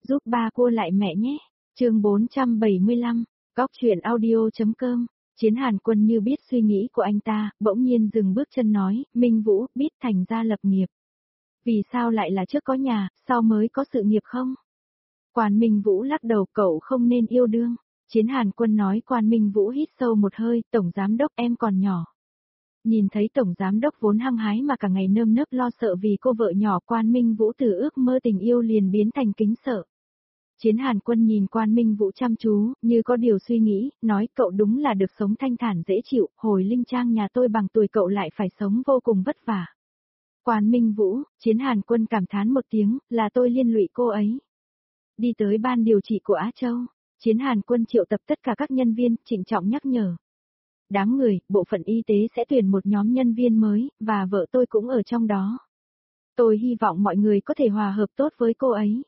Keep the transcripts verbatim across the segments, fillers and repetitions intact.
giúp ba cua lại mẹ nhé. Chương bốn trăm bảy mươi lăm, Góc truyện audio.com. Chiến Hàn Quân như biết suy nghĩ của anh ta, bỗng nhiên dừng bước chân nói, Minh Vũ, biết thành ra lập nghiệp. Vì sao lại là trước có nhà, sau mới có sự nghiệp không? Quan Minh Vũ lắc đầu, cậu không nên yêu đương. Chiến Hàn Quân nói. Quan Minh Vũ hít sâu một hơi, Tổng Giám Đốc em còn nhỏ. Nhìn thấy Tổng Giám Đốc vốn hăng hái mà cả ngày nơm nớp lo sợ vì cô vợ nhỏ, Quan Minh Vũ từ ước mơ tình yêu liền biến thành kính sợ. Chiến Hàn Quân nhìn Quan Minh Vũ chăm chú, như có điều suy nghĩ, nói cậu đúng là được sống thanh thản dễ chịu, hồi Linh Trang nhà tôi bằng tuổi cậu lại phải sống vô cùng vất vả. Quan Minh Vũ, Chiến Hàn Quân cảm thán một tiếng, là tôi liên lụy cô ấy. Đi tới ban điều trị của Á Châu, Chiến Hàn Quân triệu tập tất cả các nhân viên, trịnh trọng nhắc nhở. Đám người, bộ phận y tế sẽ tuyển một nhóm nhân viên mới, và vợ tôi cũng ở trong đó. Tôi hy vọng mọi người có thể hòa hợp tốt với cô ấy.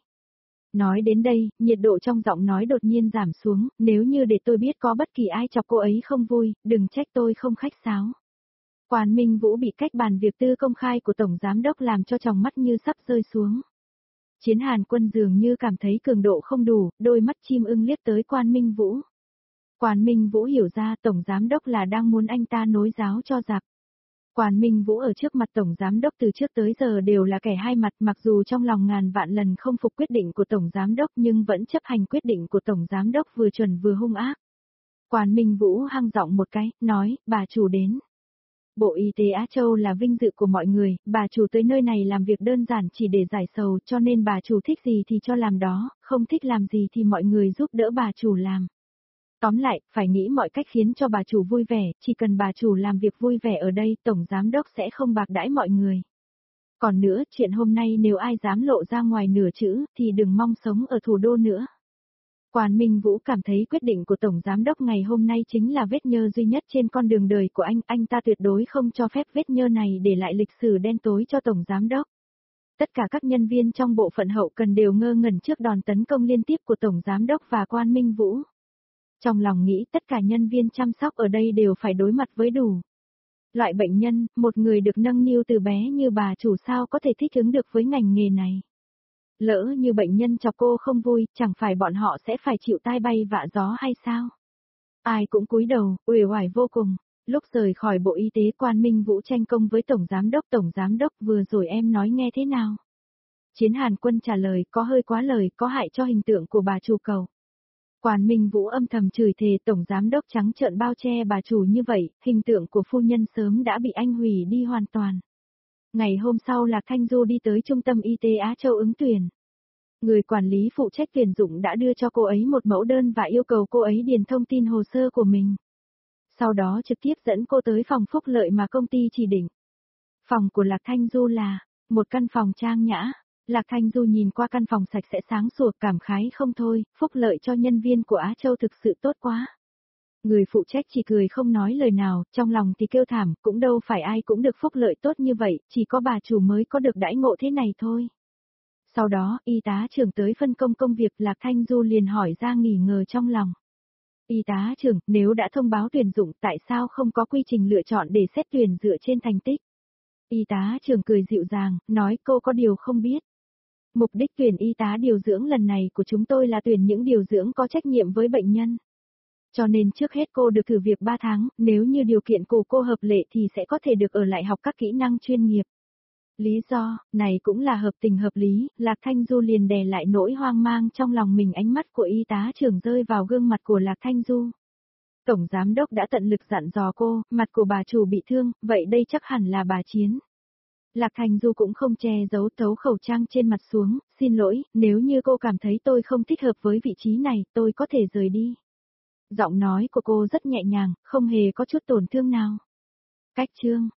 Nói đến đây, nhiệt độ trong giọng nói đột nhiên giảm xuống, nếu như để tôi biết có bất kỳ ai chọc cô ấy không vui, đừng trách tôi không khách sáo. Quan Minh Vũ bị cách bàn việc tư công khai của Tổng Giám Đốc làm cho tròng mắt như sắp rơi xuống. Chiến Hàn Quân dường như cảm thấy cường độ không đủ, đôi mắt chim ưng liếc tới Quan Minh Vũ. Quan Minh Vũ hiểu ra Tổng Giám Đốc là đang muốn anh ta nối giáo cho giặc. Quan Minh Vũ ở trước mặt Tổng Giám Đốc từ trước tới giờ đều là kẻ hai mặt, mặc dù trong lòng ngàn vạn lần không phục quyết định của Tổng Giám Đốc nhưng vẫn chấp hành quyết định của Tổng Giám Đốc vừa chuẩn vừa hung ác. Quan Minh Vũ hăng giọng một cái, nói, bà chủ đến. Bộ Y tế Á Châu là vinh dự của mọi người, bà chủ tới nơi này làm việc đơn giản chỉ để giải sầu, cho nên bà chủ thích gì thì cho làm đó, không thích làm gì thì mọi người giúp đỡ bà chủ làm. Tóm lại, phải nghĩ mọi cách khiến cho bà chủ vui vẻ, chỉ cần bà chủ làm việc vui vẻ ở đây, Tổng Giám Đốc sẽ không bạc đãi mọi người. Còn nữa, chuyện hôm nay nếu ai dám lộ ra ngoài nửa chữ, thì đừng mong sống ở thủ đô nữa. Quan Minh Vũ cảm thấy quyết định của Tổng Giám Đốc ngày hôm nay chính là vết nhơ duy nhất trên con đường đời của anh, anh ta tuyệt đối không cho phép vết nhơ này để lại lịch sử đen tối cho Tổng Giám Đốc. Tất cả các nhân viên trong bộ phận hậu cần đều ngơ ngẩn trước đòn tấn công liên tiếp của Tổng Giám Đốc và Quan Minh Vũ. Trong lòng nghĩ tất cả nhân viên chăm sóc ở đây đều phải đối mặt với đủ loại bệnh nhân, một người được nâng niu từ bé như bà chủ sao có thể thích ứng được với ngành nghề này. Lỡ như bệnh nhân chọc cô không vui, chẳng phải bọn họ sẽ phải chịu tai bay vạ gió hay sao? Ai cũng cúi đầu, uể oải vô cùng. Lúc rời khỏi Bộ Y tế, Quan Minh Vũ tranh công với Tổng Giám Đốc. Tổng Giám Đốc, vừa rồi em nói nghe thế nào? Chiến Hàn Quân trả lời, có hơi quá lời, có hại cho hình tượng của bà chủ cầu. Quan Minh Vũ âm thầm chửi thề, Tổng Giám Đốc trắng trợn bao che bà chủ như vậy, hình tượng của phu nhân sớm đã bị anh hủy đi hoàn toàn. Ngày hôm sau Lạc Thanh Du đi tới Trung tâm Y tế Á Châu ứng tuyển. Người quản lý phụ trách tuyển dụng đã đưa cho cô ấy một mẫu đơn và yêu cầu cô ấy điền thông tin hồ sơ của mình. Sau đó trực tiếp dẫn cô tới phòng phúc lợi mà công ty chỉ định. Phòng của Lạc Thanh Du là một căn phòng trang nhã. Lạc Thanh Du nhìn qua căn phòng sạch sẽ sáng sủa, cảm khái không thôi, phúc lợi cho nhân viên của Á Châu thực sự tốt quá. Người phụ trách chỉ cười không nói lời nào, trong lòng thì kêu thảm, cũng đâu phải ai cũng được phúc lợi tốt như vậy, chỉ có bà chủ mới có được đãi ngộ thế này thôi. Sau đó, y tá trưởng tới phân công công việc, Lạc Thanh Du liền hỏi ra nghi ngờ trong lòng. Y tá trưởng, nếu đã thông báo tuyển dụng, tại sao không có quy trình lựa chọn để xét tuyển dựa trên thành tích? Y tá trưởng cười dịu dàng, nói cô có điều không biết. Mục đích tuyển y tá điều dưỡng lần này của chúng tôi là tuyển những điều dưỡng có trách nhiệm với bệnh nhân. Cho nên trước hết cô được thử việc ba tháng, nếu như điều kiện của cô hợp lệ thì sẽ có thể được ở lại học các kỹ năng chuyên nghiệp. Lý do, này cũng là hợp tình hợp lý, Lạc Thanh Du liền đè lại nỗi hoang mang trong lòng mình, ánh mắt của y tá trưởng rơi vào gương mặt của Lạc Thanh Du. Tổng Giám Đốc đã tận lực dặn dò cô, mặt của bà chủ bị thương, vậy đây chắc hẳn là bà Chiến. Lạc Thanh Du cũng không che giấu, thấu khẩu trang trên mặt xuống, xin lỗi, nếu như cô cảm thấy tôi không thích hợp với vị trí này, tôi có thể rời đi. Giọng nói của cô rất nhẹ nhàng, không hề có chút tổn thương nào. Cách chương